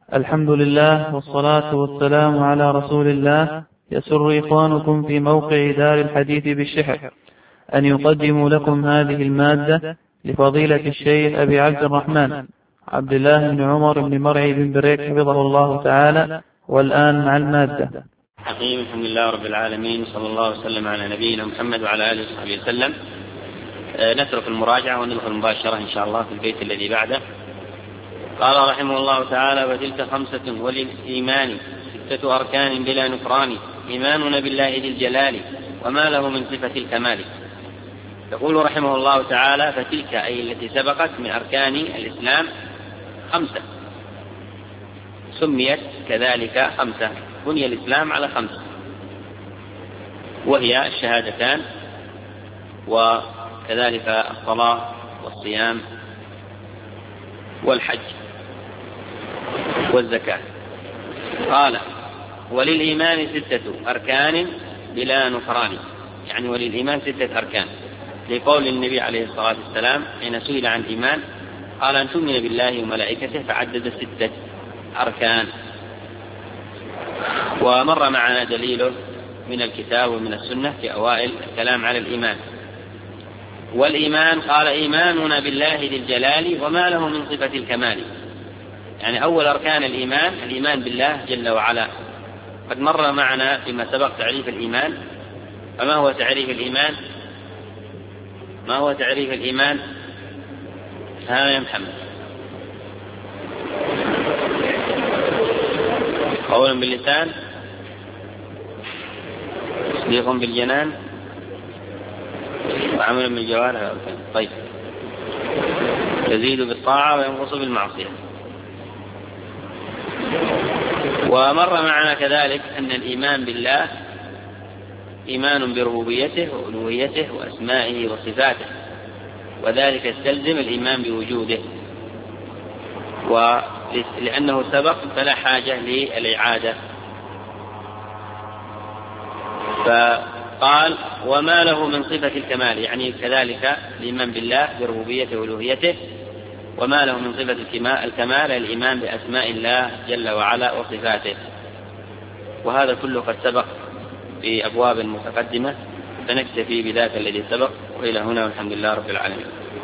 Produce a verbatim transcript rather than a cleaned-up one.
الحمد لله والصلاة والسلام على رسول الله. يسر إخوانكم في موقع دار الحديث بالشحر أن يقدموا لكم هذه المادة لفضيلة الشيخ أبي عبد الرحمن عبد الله بن عمر بن مرعي بن بريك حفظه الله تعالى. والآن مع المادة. حقيقة الحمد لله رب العالمين، صلى الله وسلم على نبينا محمد وعلى آله وصحبه وسلم. نترك المراجعة وندخل مباشرة إن شاء الله في البيت الذي بعده. قال رحمه الله تعالى: وتلك خمسة وللإيمان ستة أركان بلا نكران، إيماننا بالله ذي الجلال وما له من صفة الكمال. يقول رحمه الله تعالى: فتلك أي التي سبقت من أركان الإسلام خمسة، سميت كذلك خمسة، بني الإسلام على خمسة، وهي الشهادتان وكذلك الصلاة والصيام والحج والزكاة. قال: وللإيمان ستة أركان بلا نكران، يعني وللإيمان ستة أركان، لقول النبي عليه الصلاة والسلام حين سئل عن الإيمان قال: أن تؤمن بالله وملائكته، فعدد ستة أركان. ومر معنا دليله من الكتاب ومن السنة في أوائل الكلام على الإيمان. والإيمان قال: إيماننا بالله ذي الجلال وما له من صفة الكمال، يعني أول أركان الإيمان الإيمان بالله جل وعلا. قد مر معنا فيما سبق تعريف الإيمان. فما هو تعريف الإيمان؟ ما هو تعريف الإيمان؟ ها يا محمد؟ قول باللسان، تصديق بالجنان، وعمل بالجوارح. طيب، يزيد بالطاعة وينقص بالمعصية. ومر معنا كذلك أن الإيمان بالله إيمان بربوبيته وألوهيته وأسمائه وصفاته، وذلك يستلزم الإيمان بوجوده، ولأنه سبق فلا حاجة للإعادة. فقال: وما له من صفة الكمال، يعني كذلك الإيمان بالله بربوبيته وألوهيته، وما له من صفة الكمال الإيمان بأسماء الله جل وعلا وصفاته. وهذا كله قد سبق في أبواب متقدمة، فنكتفي بذاك الذي سبق، وإلى هنا والحمد لله رب العالمين.